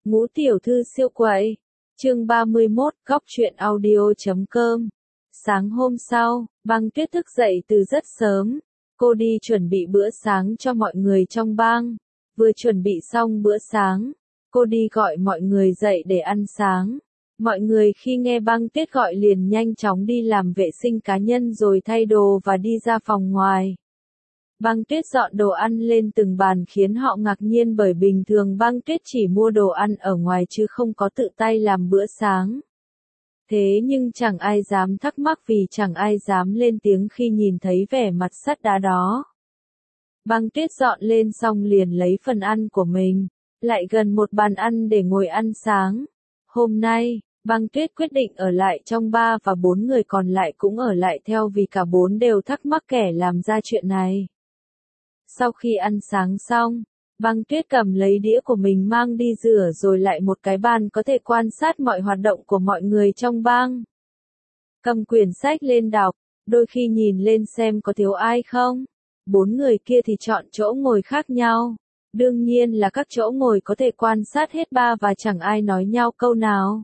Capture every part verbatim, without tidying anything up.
Ngũ tiểu thư siêu quậy. Chương ba mươi mốt, góc truyện audio chấm com. Sáng hôm sau, Băng Tuyết thức dậy từ rất sớm. Cô đi chuẩn bị bữa sáng cho mọi người trong bang. Vừa chuẩn bị xong bữa sáng, cô đi gọi mọi người dậy để ăn sáng. Mọi người khi nghe Băng Tuyết gọi liền nhanh chóng đi làm vệ sinh cá nhân rồi thay đồ và đi ra phòng ngoài. Băng Tuyết dọn đồ ăn lên từng bàn khiến họ ngạc nhiên bởi bình thường Băng Tuyết chỉ mua đồ ăn ở ngoài chứ không có tự tay làm bữa sáng. Thế nhưng chẳng ai dám thắc mắc vì chẳng ai dám lên tiếng khi nhìn thấy vẻ mặt sắt đá đó. Băng Tuyết dọn lên xong liền lấy phần ăn của mình, lại gần một bàn ăn để ngồi ăn sáng. Hôm nay, Băng Tuyết quyết định ở lại trong ba và bốn người còn lại cũng ở lại theo vì cả bốn đều thắc mắc kẻ làm ra chuyện này. Sau khi ăn sáng xong, Băng Tuyết cầm lấy đĩa của mình mang đi rửa rồi lại một cái bàn có thể quan sát mọi hoạt động của mọi người trong bang. Cầm quyển sách lên đọc, đôi khi nhìn lên xem có thiếu ai không. Bốn người kia thì chọn chỗ ngồi khác nhau. Đương nhiên là các chỗ ngồi có thể quan sát hết ba và chẳng ai nói nhau câu nào.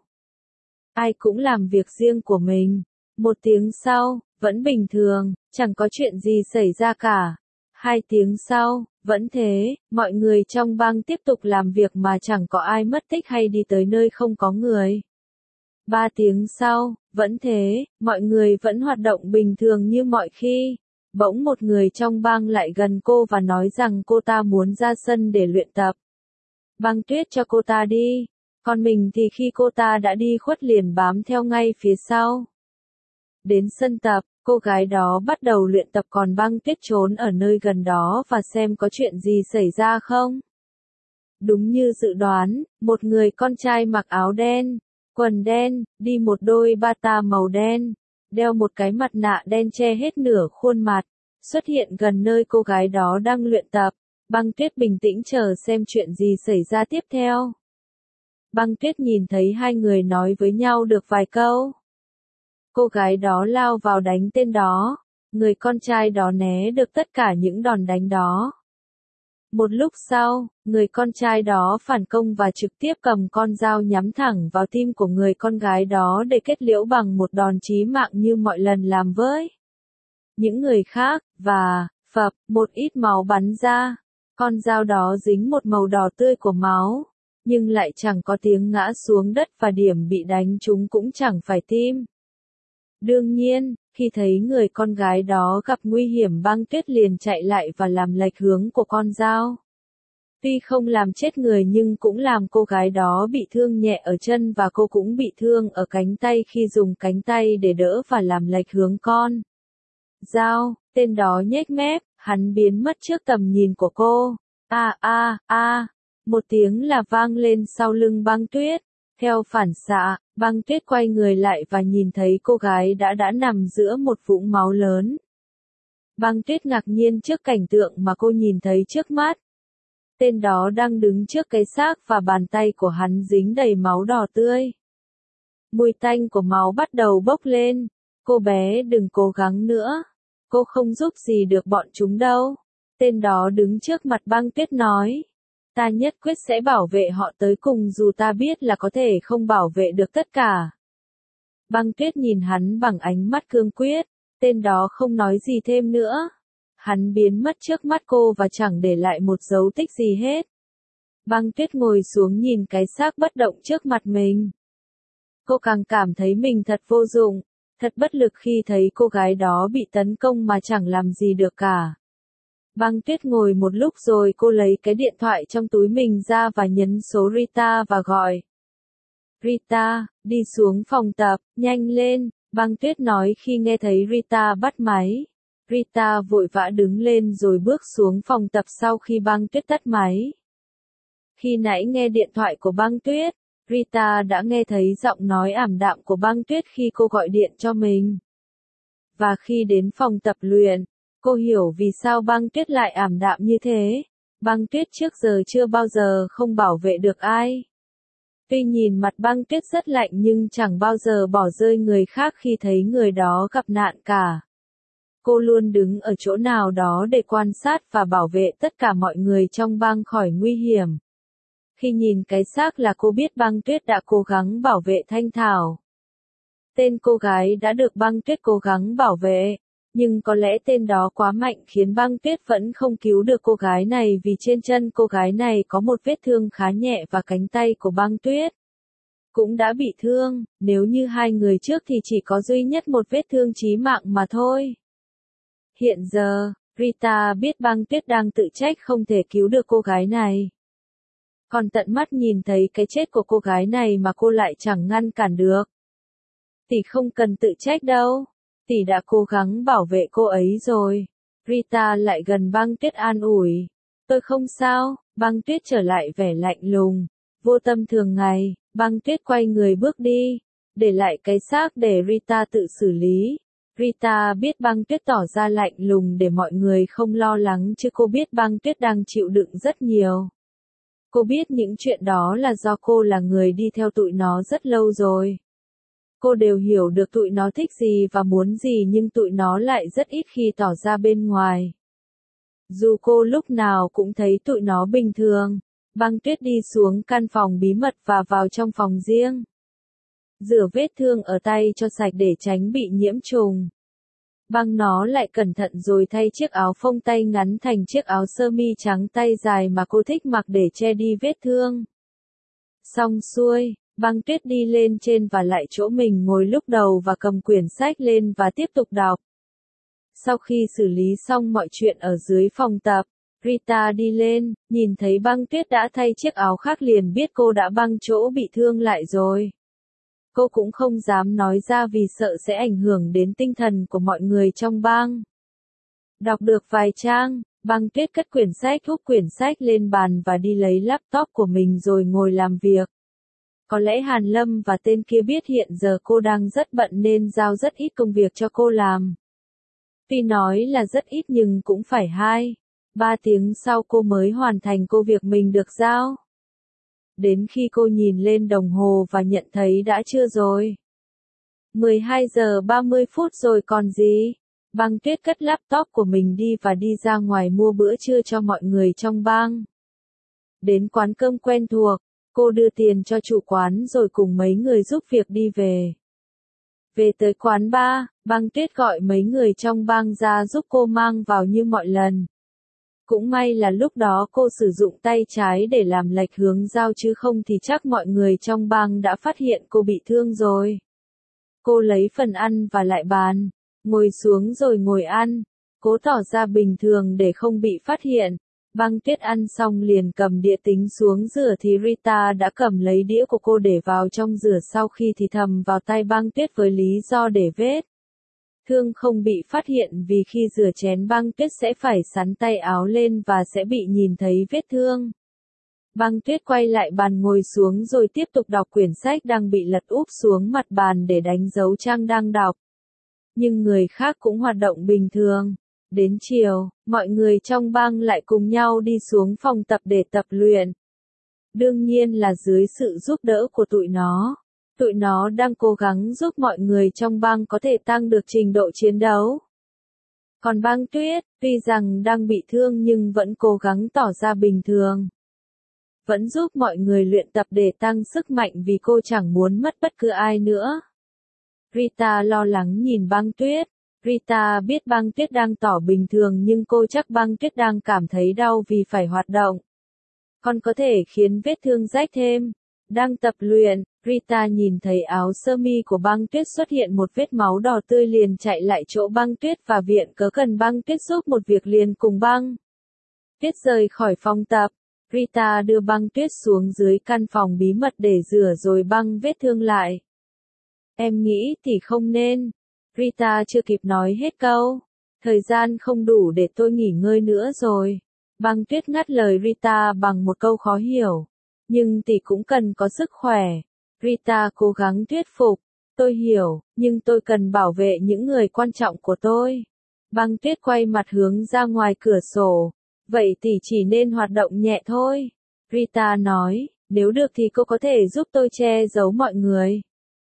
Ai cũng làm việc riêng của mình. Một tiếng sau, vẫn bình thường, chẳng có chuyện gì xảy ra cả. Hai tiếng sau, vẫn thế, mọi người trong bang tiếp tục làm việc mà chẳng có ai mất tích hay đi tới nơi không có người. Ba tiếng sau, vẫn thế, mọi người vẫn hoạt động bình thường như mọi khi. Bỗng một người trong bang lại gần cô và nói rằng cô ta muốn ra sân để luyện tập. Băng Tuyết cho cô ta đi, còn mình thì khi cô ta đã đi khuất liền bám theo ngay phía sau. Đến sân tập, cô gái đó bắt đầu luyện tập còn Băng Tuyết trốn ở nơi gần đó và xem có chuyện gì xảy ra không. Đúng như dự đoán, một người con trai mặc áo đen, quần đen, đi một đôi bata màu đen, đeo một cái mặt nạ đen che hết nửa khuôn mặt, xuất hiện gần nơi cô gái đó đang luyện tập. Băng Tuyết bình tĩnh chờ xem chuyện gì xảy ra tiếp theo. Băng Tuyết nhìn thấy hai người nói với nhau được vài câu. Cô gái đó lao vào đánh tên đó, người con trai đó né được tất cả những đòn đánh đó. Một lúc sau, người con trai đó phản công và trực tiếp cầm con dao nhắm thẳng vào tim của người con gái đó để kết liễu bằng một đòn chí mạng như mọi lần làm với những người khác, và, phập, một ít máu bắn ra. Con dao đó dính một màu đỏ tươi của máu, nhưng lại chẳng có tiếng ngã xuống đất và điểm bị đánh trúng cũng chẳng phải tim. Đương nhiên, khi thấy người con gái đó gặp nguy hiểm Băng Tuyết liền chạy lại và làm lệch hướng của con dao. Tuy không làm chết người nhưng cũng làm cô gái đó bị thương nhẹ ở chân và cô cũng bị thương ở cánh tay khi dùng cánh tay để đỡ và làm lệch hướng con dao. Tên đó nhếch mép, hắn biến mất trước tầm nhìn của cô. A a a, một tiếng là vang lên sau lưng Băng Tuyết. Theo phản xạ, Băng Tuyết quay người lại và nhìn thấy cô gái đã đã nằm giữa một vũng máu lớn. Băng Tuyết ngạc nhiên trước cảnh tượng mà cô nhìn thấy trước mắt. Tên đó đang đứng trước cái xác và bàn tay của hắn dính đầy máu đỏ tươi. Mùi tanh của máu bắt đầu bốc lên. Cô bé đừng cố gắng nữa. Cô không giúp gì được bọn chúng đâu. Tên đó đứng trước mặt Băng Tuyết nói. Ta nhất quyết sẽ bảo vệ họ tới cùng dù ta biết là có thể không bảo vệ được tất cả. Băng Tuyết nhìn hắn bằng ánh mắt cương quyết. Tên đó không nói gì thêm nữa. Hắn biến mất trước mắt cô và chẳng để lại một dấu tích gì hết. Băng Tuyết ngồi xuống nhìn cái xác bất động trước mặt mình. Cô càng cảm thấy mình thật vô dụng, thật bất lực khi thấy cô gái đó bị tấn công mà chẳng làm gì được cả. Băng Tuyết ngồi một lúc rồi cô lấy cái điện thoại trong túi mình ra và nhấn số Rita và gọi. Rita, đi xuống phòng tập, nhanh lên, Băng Tuyết nói khi nghe thấy Rita bắt máy. Rita vội vã đứng lên rồi bước xuống phòng tập sau khi Băng Tuyết tắt máy. Khi nãy nghe điện thoại của Băng Tuyết, Rita đã nghe thấy giọng nói ảm đạm của Băng Tuyết khi cô gọi điện cho mình. Và khi đến phòng tập luyện, cô hiểu vì sao Băng Tuyết lại ảm đạm như thế. Băng Tuyết trước giờ chưa bao giờ không bảo vệ được ai. Tuy nhìn mặt Băng Tuyết rất lạnh nhưng chẳng bao giờ bỏ rơi người khác khi thấy người đó gặp nạn cả. Cô luôn đứng ở chỗ nào đó để quan sát và bảo vệ tất cả mọi người trong bang khỏi nguy hiểm. Khi nhìn cái xác là cô biết Băng Tuyết đã cố gắng bảo vệ Thanh Thảo. Tên cô gái đã được Băng Tuyết cố gắng bảo vệ, nhưng có lẽ tên đó quá mạnh khiến Băng Tuyết vẫn không cứu được cô gái này vì trên chân cô gái này có một vết thương khá nhẹ và cánh tay của Băng Tuyết cũng đã bị thương, nếu như hai người trước thì chỉ có duy nhất một vết thương chí mạng mà thôi. Hiện giờ, Rita biết Băng Tuyết đang tự trách không thể cứu được cô gái này. Còn tận mắt nhìn thấy cái chết của cô gái này mà cô lại chẳng ngăn cản được. Tỷ không cần tự trách đâu, tỷ đã cố gắng bảo vệ cô ấy rồi. Rita lại gần Băng Tuyết an ủi. Tôi không sao, Băng Tuyết trở lại vẻ lạnh lùng, vô tâm thường ngày. Băng Tuyết quay người bước đi, để lại cái xác để Rita tự xử lý. Rita biết Băng Tuyết tỏ ra lạnh lùng để mọi người không lo lắng chứ cô biết Băng Tuyết đang chịu đựng rất nhiều. Cô biết những chuyện đó là do cô là người đi theo tụi nó rất lâu rồi. Cô đều hiểu được tụi nó thích gì và muốn gì nhưng tụi nó lại rất ít khi tỏ ra bên ngoài. Dù cô lúc nào cũng thấy tụi nó bình thường. Băng Tuyết đi xuống căn phòng bí mật và vào trong phòng riêng. Rửa vết thương ở tay cho sạch để tránh bị nhiễm trùng. Băng nó lại cẩn thận rồi thay chiếc áo phông tay ngắn thành chiếc áo sơ mi trắng tay dài mà cô thích mặc để che đi vết thương. Xong xuôi, Băng Tuyết đi lên trên và lại chỗ mình ngồi lúc đầu và cầm quyển sách lên và tiếp tục đọc. Sau khi xử lý xong mọi chuyện ở dưới phòng tập, Rita đi lên, nhìn thấy Băng Tuyết đã thay chiếc áo khác liền biết cô đã băng chỗ bị thương lại rồi. Cô cũng không dám nói ra vì sợ sẽ ảnh hưởng đến tinh thần của mọi người trong bang. Đọc được vài trang, Băng Tuyết cất quyển sách hút quyển sách lên bàn và đi lấy laptop của mình rồi ngồi làm việc. Có lẽ Hàn Lâm và tên kia biết hiện giờ cô đang rất bận nên giao rất ít công việc cho cô làm. Tuy nói là rất ít nhưng cũng phải hai, ba tiếng sau cô mới hoàn thành cô việc mình được giao. Đến khi cô nhìn lên đồng hồ và nhận thấy đã trưa rồi. mười hai giờ ba mươi phút rồi còn gì? Băng Tuyết cất laptop của mình đi và đi ra ngoài mua bữa trưa cho mọi người trong bang. Đến quán cơm quen thuộc, cô đưa tiền cho chủ quán rồi cùng mấy người giúp việc đi về. Về tới quán bar, Băng Tuyết gọi mấy người trong bang ra giúp cô mang vào như mọi lần. Cũng may là lúc đó cô sử dụng tay trái để làm lệch hướng dao chứ không thì chắc mọi người trong bang đã phát hiện cô bị thương rồi. Cô lấy phần ăn và lại bàn, ngồi xuống rồi ngồi ăn, cố tỏ ra bình thường để không bị phát hiện. Băng Tuyết ăn xong liền cầm đĩa tính xuống rửa thì Rita đã cầm lấy đĩa của cô để vào trong rửa sau khi thì thầm vào tay Băng Tuyết với lý do để vết thương không bị phát hiện vì khi rửa chén Băng Tuyết sẽ phải sắn tay áo lên và sẽ bị nhìn thấy vết thương. Băng Tuyết quay lại bàn ngồi xuống rồi tiếp tục đọc quyển sách đang bị lật úp xuống mặt bàn để đánh dấu trang đang đọc. Nhưng người khác cũng hoạt động bình thường. Đến chiều, mọi người trong bang lại cùng nhau đi xuống phòng tập để tập luyện. Đương nhiên là dưới sự giúp đỡ của tụi nó. Tụi nó đang cố gắng giúp mọi người trong bang có thể tăng được trình độ chiến đấu. Còn Băng Tuyết, tuy rằng đang bị thương nhưng vẫn cố gắng tỏ ra bình thường. Vẫn giúp mọi người luyện tập để tăng sức mạnh vì cô chẳng muốn mất bất cứ ai nữa. Rita lo lắng nhìn Băng Tuyết. Rita biết Băng Tuyết đang tỏ bình thường nhưng cô chắc Băng Tuyết đang cảm thấy đau vì phải hoạt động. Còn có thể khiến vết thương rách thêm. Đang tập luyện, Rita nhìn thấy áo sơ mi của Băng Tuyết xuất hiện một vết máu đỏ tươi liền chạy lại chỗ Băng Tuyết và viện cớ cần Băng Tuyết giúp một việc liền cùng Băng Tuyết rời khỏi phòng tập. Rita đưa Băng Tuyết xuống dưới căn phòng bí mật để rửa rồi băng vết thương lại. Em nghĩ thì không nên. Rita chưa kịp nói hết câu. Thời gian không đủ để tôi nghỉ ngơi nữa rồi. Băng Tuyết ngắt lời Rita bằng một câu khó hiểu. Nhưng tỷ cũng cần có sức khỏe. Rita cố gắng thuyết phục. Tôi hiểu, nhưng tôi cần bảo vệ những người quan trọng của tôi. Băng Tuyết quay mặt hướng ra ngoài cửa sổ. Vậy tỷ chỉ nên hoạt động nhẹ thôi. Rita nói, nếu được thì cô có thể giúp tôi che giấu mọi người.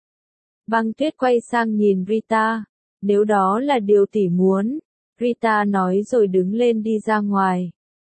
Băng Tuyết quay sang nhìn Rita. Nếu đó là điều tỷ muốn. Rita nói rồi đứng lên đi ra ngoài.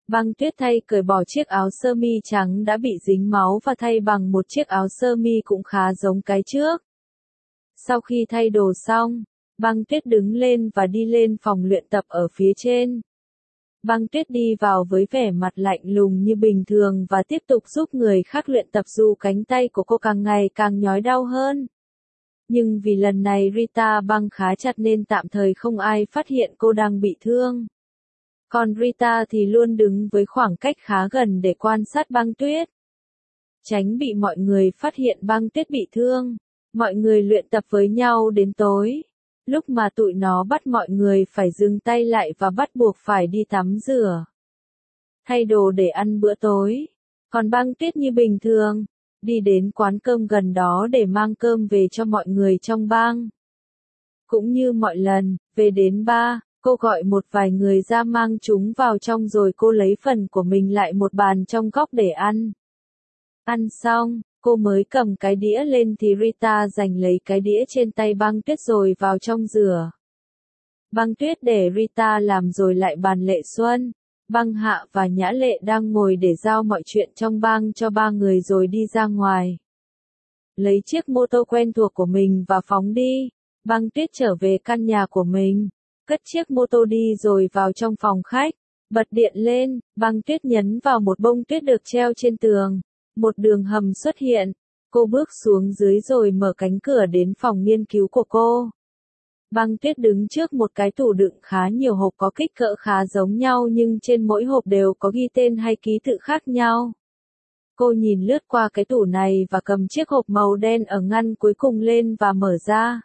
Băng Tuyết thay cởi bỏ chiếc áo sơ mi trắng đã bị dính máu và thay bằng một chiếc áo sơ mi cũng khá giống cái trước. Sau khi thay đồ xong, Băng Tuyết đứng lên và đi lên phòng luyện tập ở phía trên. Băng Tuyết đi vào với vẻ mặt lạnh lùng như bình thường và tiếp tục giúp người khác luyện tập dù cánh tay của cô càng ngày càng nhói đau hơn. Nhưng vì lần này Rita băng khá chặt nên tạm thời không ai phát hiện cô đang bị thương. Còn Rita thì luôn đứng với khoảng cách khá gần để quan sát Băng Tuyết. Tránh bị mọi người phát hiện Băng Tuyết bị thương, mọi người luyện tập với nhau đến tối. Lúc mà tụi nó bắt mọi người phải dừng tay lại và bắt buộc phải đi tắm rửa, thay đồ để ăn bữa tối. Còn Băng Tuyết như bình thường, đi đến quán cơm gần đó để mang cơm về cho mọi người trong bang. Cũng như mọi lần, về đến bar, cô gọi một vài người ra mang chúng vào trong rồi cô lấy phần của mình lại một bàn trong góc để ăn. Ăn xong, cô mới cầm cái đĩa lên thì Rita giành lấy cái đĩa trên tay Băng Tuyết rồi vào trong rửa. Băng Tuyết để Rita làm rồi lại bàn Lệ Xuân, Băng Hạ và Nhã Lệ đang ngồi để giao mọi chuyện trong bang cho ba người rồi đi ra ngoài. Lấy chiếc mô tô quen thuộc của mình và phóng đi, Băng Tuyết trở về căn nhà của mình, cất chiếc mô tô đi rồi vào trong phòng khách, bật điện lên, Băng Tuyết nhấn vào một bông tuyết được treo trên tường. Một đường hầm xuất hiện, cô bước xuống dưới rồi mở cánh cửa đến phòng nghiên cứu của cô. Băng Tuyết đứng trước một cái tủ đựng khá nhiều hộp có kích cỡ khá giống nhau nhưng trên mỗi hộp đều có ghi tên hay ký tự khác nhau. Cô nhìn lướt qua cái tủ này và cầm chiếc hộp màu đen ở ngăn cuối cùng lên và mở ra.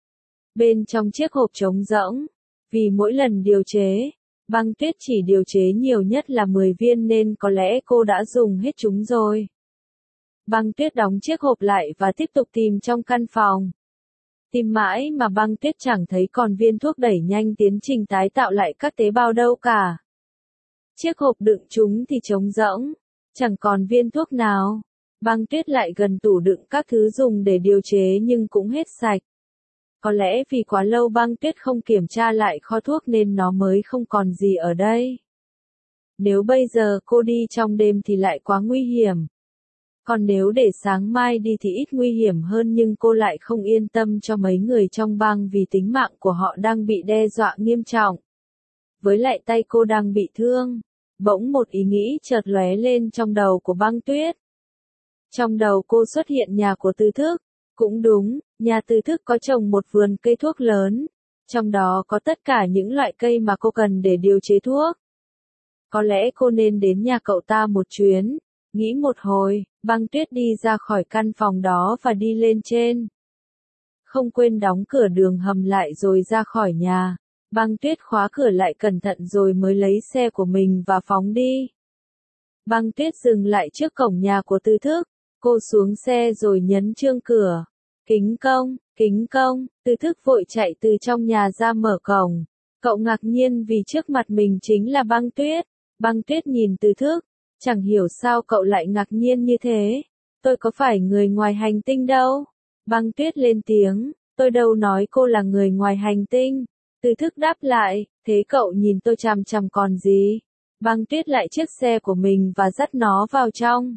Bên trong chiếc hộp trống rỗng, vì mỗi lần điều chế, Băng Tuyết chỉ điều chế nhiều nhất là mười viên nên có lẽ cô đã dùng hết chúng rồi. Băng Tuyết đóng chiếc hộp lại và tiếp tục tìm trong căn phòng. Tìm mãi mà Băng Tuyết chẳng thấy còn viên thuốc đẩy nhanh tiến trình tái tạo lại các tế bào đâu cả. Chiếc hộp đựng chúng thì trống rỗng, chẳng còn viên thuốc nào. Băng Tuyết lại gần tủ đựng các thứ dùng để điều chế nhưng cũng hết sạch. Có lẽ vì quá lâu Băng Tuyết không kiểm tra lại kho thuốc nên nó mới không còn gì ở đây. Nếu bây giờ cô đi trong đêm thì lại quá nguy hiểm. Còn nếu để sáng mai đi thì ít nguy hiểm hơn nhưng cô lại không yên tâm cho mấy người trong bang vì tính mạng của họ đang bị đe dọa nghiêm trọng. Với lại tay cô đang bị thương. Bỗng một ý nghĩ chợt lóe lên trong đầu của Băng Tuyết. Trong đầu cô xuất hiện nhà của Tư Thức. Cũng đúng, nhà Tư Thức có trồng một vườn cây thuốc lớn. Trong đó có tất cả những loại cây mà cô cần để điều chế thuốc. Có lẽ cô nên đến nhà cậu ta một chuyến. Nghĩ một hồi, Băng Tuyết đi ra khỏi căn phòng đó và đi lên trên. Không quên đóng cửa đường hầm lại rồi ra khỏi nhà. Băng Tuyết khóa cửa lại cẩn thận rồi mới lấy xe của mình và phóng đi. Băng Tuyết dừng lại trước cổng nhà của Tư Thức. Cô xuống xe rồi nhấn chuông cửa. Kính công, kính công, Tư Thức vội chạy từ trong nhà ra mở cổng. Cậu ngạc nhiên vì trước mặt mình chính là Băng Tuyết. Băng Tuyết nhìn Tư Thức. Chẳng hiểu sao cậu lại ngạc nhiên như thế. Tôi có phải người ngoài hành tinh đâu. Băng Tuyết lên tiếng. Tôi đâu nói cô là người ngoài hành tinh. Tư Thức đáp lại. Thế cậu nhìn tôi chằm chằm còn gì. Băng Tuyết lại chiếc xe của mình và dắt nó vào trong.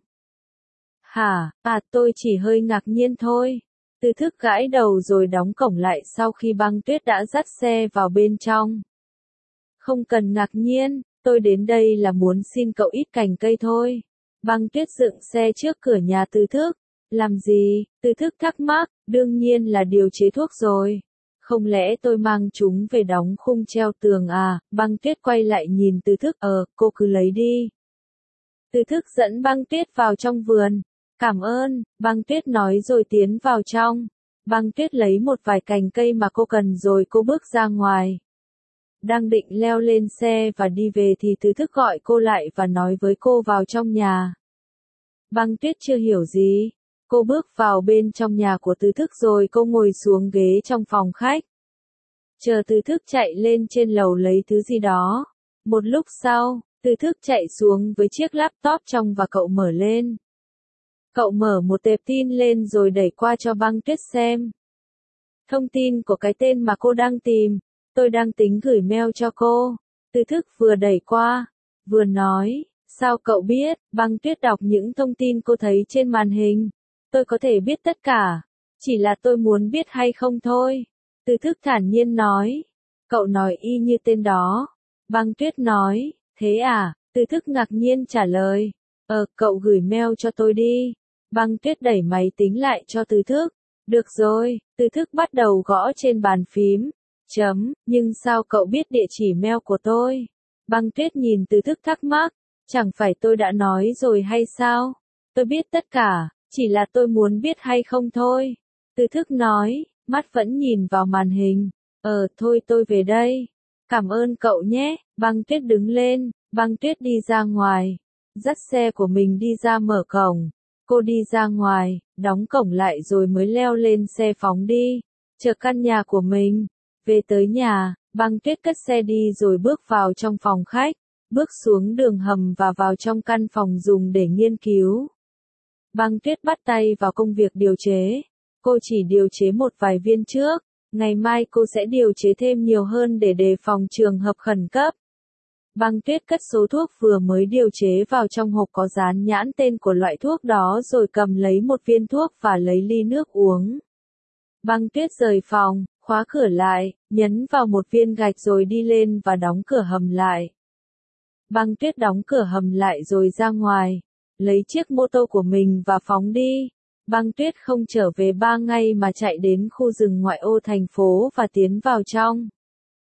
Hả, à tôi chỉ hơi ngạc nhiên thôi. Tư Thức gãi đầu rồi đóng cổng lại sau khi Băng Tuyết đã dắt xe vào bên trong. Không cần ngạc nhiên. Tôi đến đây là muốn xin cậu ít cành cây thôi. Băng Tuyết dựng xe trước cửa nhà Tư Thức. Làm gì? Tư Thức thắc mắc, đương nhiên là điều chế thuốc rồi. Không lẽ tôi mang chúng về đóng khung treo tường à? Băng Tuyết quay lại nhìn Tư Thức, ờ, cô cứ lấy đi. Tư Thức dẫn Băng Tuyết vào trong vườn. Cảm ơn, Băng Tuyết nói rồi tiến vào trong. Băng Tuyết lấy một vài cành cây mà cô cần rồi cô bước ra ngoài. Đang định leo lên xe và đi về thì Tư Thức gọi cô lại và nói với cô vào trong nhà. Băng Tuyết chưa hiểu gì. Cô bước vào bên trong nhà của Tư Thức rồi cô ngồi xuống ghế trong phòng khách. Chờ Tư Thức chạy lên trên lầu lấy thứ gì đó. Một lúc sau, Tư Thức chạy xuống với chiếc laptop trong và cậu mở lên. Cậu mở một tệp tin lên rồi đẩy qua cho Băng Tuyết xem. Thông tin của cái tên mà cô đang tìm. Tôi đang tính gửi mail cho cô. Tư Thức vừa đẩy qua, vừa nói, sao cậu biết? Băng Tuyết đọc những thông tin cô thấy trên màn hình. Tôi có thể biết tất cả, chỉ là tôi muốn biết hay không thôi. Từ Thức thản nhiên nói, cậu nói y như tên đó. Băng Tuyết nói, thế à? Từ Thức ngạc nhiên trả lời, ờ, cậu gửi mail cho tôi đi. Băng Tuyết đẩy máy tính lại cho Từ Thức. Được rồi, Từ Thức bắt đầu gõ trên bàn phím. Chấm, nhưng sao cậu biết địa chỉ mail của tôi? Băng Tuyết nhìn Từ Thức thắc mắc, chẳng phải tôi đã nói rồi hay sao? Tôi biết tất cả, chỉ là tôi muốn biết hay không thôi. Từ Thức nói, mắt vẫn nhìn vào màn hình. Ờ, thôi tôi về đây. Cảm ơn cậu nhé. Băng Tuyết đứng lên, Băng Tuyết đi ra ngoài, dắt xe của mình đi ra mở cổng. Cô đi ra ngoài, đóng cổng lại rồi mới leo lên xe phóng đi, chờ căn nhà của mình. Về tới nhà, Băng Tuyết cất xe đi rồi bước vào trong phòng khách, bước xuống đường hầm và vào trong căn phòng dùng để nghiên cứu. Băng Tuyết bắt tay vào công việc điều chế. Cô chỉ điều chế một vài viên trước, ngày mai cô sẽ điều chế thêm nhiều hơn để đề phòng trường hợp khẩn cấp. Băng Tuyết cất số thuốc vừa mới điều chế vào trong hộp có dán nhãn tên của loại thuốc đó rồi cầm lấy một viên thuốc và lấy ly nước uống. Băng Tuyết rời phòng, khóa cửa lại, nhấn vào một viên gạch rồi đi lên và đóng cửa hầm lại. Băng Tuyết đóng cửa hầm lại rồi ra ngoài, lấy chiếc mô tô của mình và phóng đi. Băng Tuyết không trở về ba ngày mà chạy đến khu rừng ngoại ô thành phố và tiến vào trong.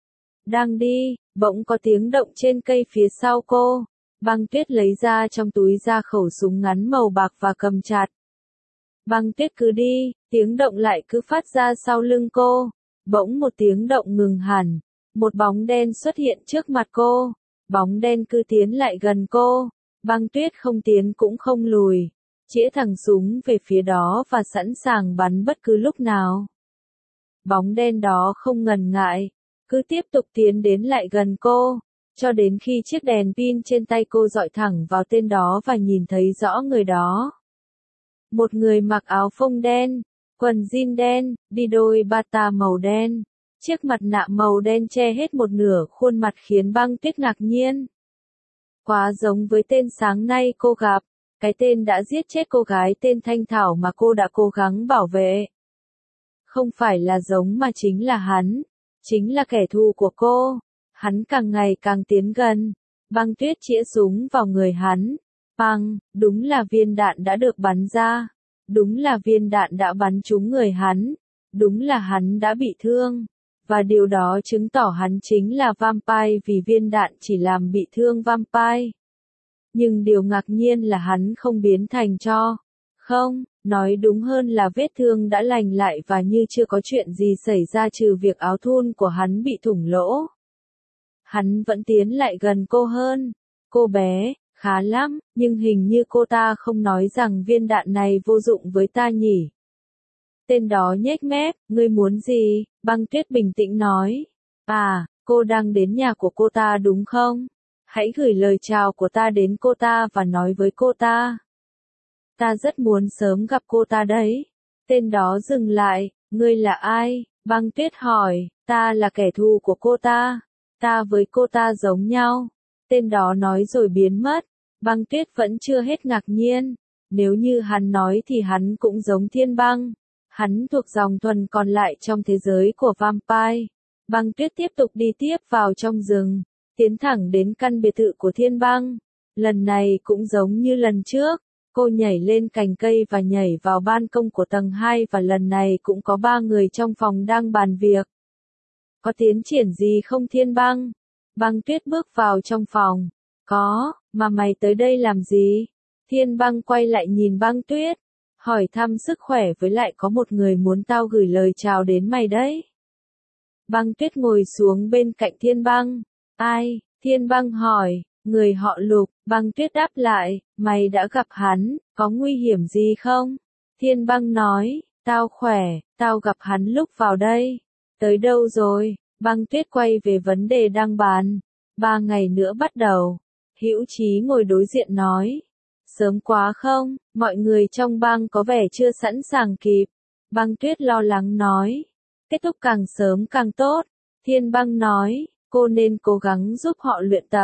Đang đi, bỗng có tiếng động trên cây phía sau cô. Băng Tuyết lấy ra trong túi ra khẩu súng ngắn màu bạc và cầm chặt. Băng Tuyết cứ đi, tiếng động lại cứ phát ra sau lưng cô. Bỗng một tiếng động ngừng hẳn, một bóng đen xuất hiện trước mặt cô. Bóng đen cứ tiến lại gần cô. Băng Tuyết không tiến cũng không lùi, chĩa thẳng súng về phía đó và sẵn sàng bắn bất cứ lúc nào. Bóng đen đó không ngần ngại, cứ tiếp tục tiến đến lại gần cô, cho đến khi chiếc đèn pin trên tay cô dọi thẳng vào tên đó và nhìn thấy rõ người đó. Một người mặc áo phông đen, quần jean đen, đi đôi bata màu đen, chiếc mặt nạ màu đen che hết một nửa khuôn mặt khiến Băng Tuyết ngạc nhiên. Quá giống với tên sáng nay cô gặp, cái tên đã giết chết cô gái tên Thanh Thảo mà cô đã cố gắng bảo vệ. Không phải là giống mà chính là hắn, chính là kẻ thù của cô. Hắn càng ngày càng tiến gần. Băng Tuyết chĩa súng vào người hắn. Băng, đúng là viên đạn đã được bắn ra. Đúng là viên đạn đã bắn trúng người hắn. Đúng là hắn đã bị thương. Và điều đó chứng tỏ hắn chính là vampire vì viên đạn chỉ làm bị thương vampire. Nhưng điều ngạc nhiên là hắn không biến thành tro. Không, nói đúng hơn là vết thương đã lành lại và như chưa có chuyện gì xảy ra trừ việc áo thun của hắn bị thủng lỗ. Hắn vẫn tiến lại gần cô hơn. Cô bé, khá lắm, nhưng hình như cô ta không nói rằng viên đạn này vô dụng với ta nhỉ. Tên đó nhếch mép, ngươi muốn gì? Băng Tuyết bình tĩnh nói. À, cô đang đến nhà của cô ta đúng không? Hãy gửi lời chào của ta đến cô ta và nói với cô ta. Ta rất muốn sớm gặp cô ta đấy. Tên đó dừng lại, ngươi là ai? Băng Tuyết hỏi, ta là kẻ thù của cô ta. Ta với cô ta giống nhau. Tên đó nói rồi biến mất. Băng Tuyết vẫn chưa hết ngạc nhiên. Nếu như hắn nói thì hắn cũng giống Thiên Băng. Hắn thuộc dòng thuần còn lại trong thế giới của vampire. Băng Tuyết tiếp tục đi tiếp vào trong rừng, tiến thẳng đến căn biệt thự của Thiên Băng. Lần này cũng giống như lần trước, cô nhảy lên cành cây và nhảy vào ban công của tầng hai và lần này cũng có ba người trong phòng đang bàn việc. Có tiến triển gì không Thiên Băng? Băng Tuyết bước vào trong phòng. Có, mà mày tới đây làm gì? Thiên Băng quay lại nhìn Băng Tuyết, hỏi thăm sức khỏe với lại có một người muốn tao gửi lời chào đến mày đấy. Băng Tuyết ngồi xuống bên cạnh Thiên Băng. Ai? Thiên Băng hỏi. Người họ Lục. Băng Tuyết đáp lại, mày đã gặp hắn, có nguy hiểm gì không? Thiên Băng nói, tao khỏe, tao gặp hắn lúc vào đây. Tới đâu rồi? Băng Tuyết quay về vấn đề đang bàn. Ba ngày nữa bắt đầu. Hữu Chí ngồi đối diện nói. Sớm quá không? Mọi người trong bang có vẻ chưa sẵn sàng kịp. Băng Tuyết lo lắng nói. Kết thúc càng sớm càng tốt. Thiên Băng nói, cô nên cố gắng giúp họ luyện tập.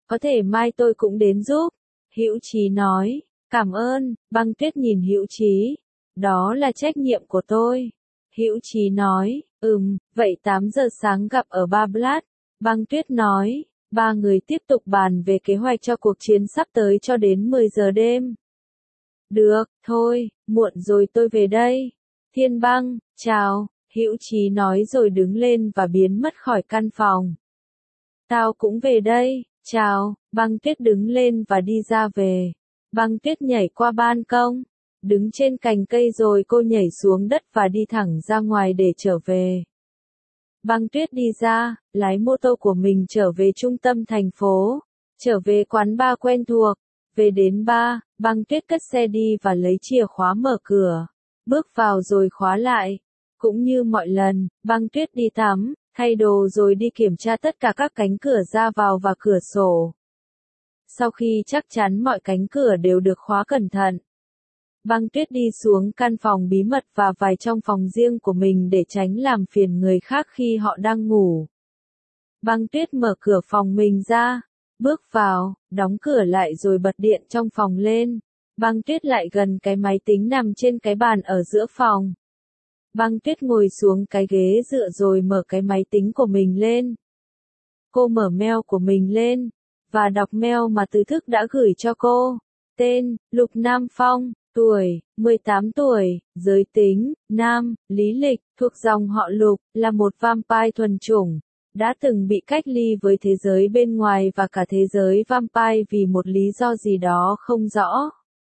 Có thể mai tôi cũng đến giúp. Hữu Chí nói, cảm ơn. Băng Tuyết nhìn Hữu Chí, đó là trách nhiệm của tôi. Hữu Chí nói, ừm, vậy tám giờ sáng gặp ở Bar Blatt. Băng Tuyết nói, ba người tiếp tục bàn về kế hoạch cho cuộc chiến sắp tới cho đến mười giờ đêm. Được, thôi, muộn rồi tôi về đây. Thiên Băng, chào, Hữu Chí nói rồi đứng lên và biến mất khỏi căn phòng. Tao cũng về đây, chào, Băng Tuyết đứng lên và đi ra về. Băng Tuyết nhảy qua ban công, đứng trên cành cây rồi cô nhảy xuống đất và đi thẳng ra ngoài để trở về. Băng Tuyết đi ra, lái mô tô của mình trở về trung tâm thành phố, trở về quán bar quen thuộc. Về đến bar, Băng Tuyết cất xe đi và lấy chìa khóa mở cửa, bước vào rồi khóa lại. Cũng như mọi lần, Băng Tuyết đi tắm, thay đồ rồi đi kiểm tra tất cả các cánh cửa ra vào và cửa sổ. Sau khi chắc chắn mọi cánh cửa đều được khóa cẩn thận, Băng Tuyết đi xuống căn phòng bí mật và vào trong phòng riêng của mình để tránh làm phiền người khác khi họ đang ngủ. Băng Tuyết mở cửa phòng mình ra, bước vào, đóng cửa lại rồi bật điện trong phòng lên. Băng Tuyết lại gần cái máy tính nằm trên cái bàn ở giữa phòng. Băng Tuyết ngồi xuống cái ghế dựa rồi mở cái máy tính của mình lên. Cô mở mail của mình lên, và đọc mail mà Từ Thức đã gửi cho cô. Tên, Lục Nam Phong, tuổi, mười tám tuổi, giới tính, nam, lý lịch, thuộc dòng họ Lục, là một vampire thuần chủng, đã từng bị cách ly với thế giới bên ngoài và cả thế giới vampire vì một lý do gì đó không rõ.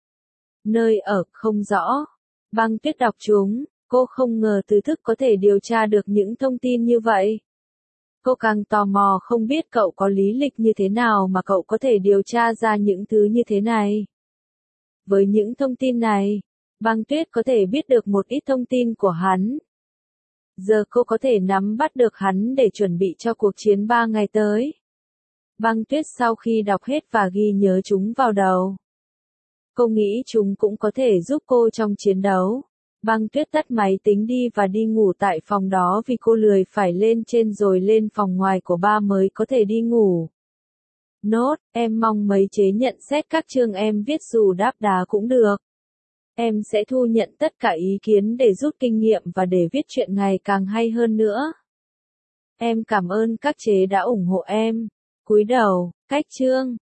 Nơi ở, không rõ. Băng Tuyết đọc chúng. Cô không ngờ Từ Thức có thể điều tra được những thông tin như vậy. Cô càng tò mò không biết cậu có lý lịch như thế nào mà cậu có thể điều tra ra những thứ như thế này. Với những thông tin này, Băng Tuyết có thể biết được một ít thông tin của hắn. Giờ cô có thể nắm bắt được hắn để chuẩn bị cho cuộc chiến ba ngày tới. Băng Tuyết sau khi đọc hết và ghi nhớ chúng vào đầu, cô nghĩ chúng cũng có thể giúp cô trong chiến đấu. Băng Tuyết tắt máy tính đi và đi ngủ tại phòng đó vì cô lười phải lên trên rồi lên phòng ngoài của ba mới có thể đi ngủ. Nốt, em mong mấy chế nhận xét các chương em viết dù đáp đá cũng được. Em sẽ thu nhận tất cả ý kiến để rút kinh nghiệm và để viết chuyện ngày càng hay hơn nữa. Em cảm ơn các chế đã ủng hộ em. Cúi đầu, cách chương.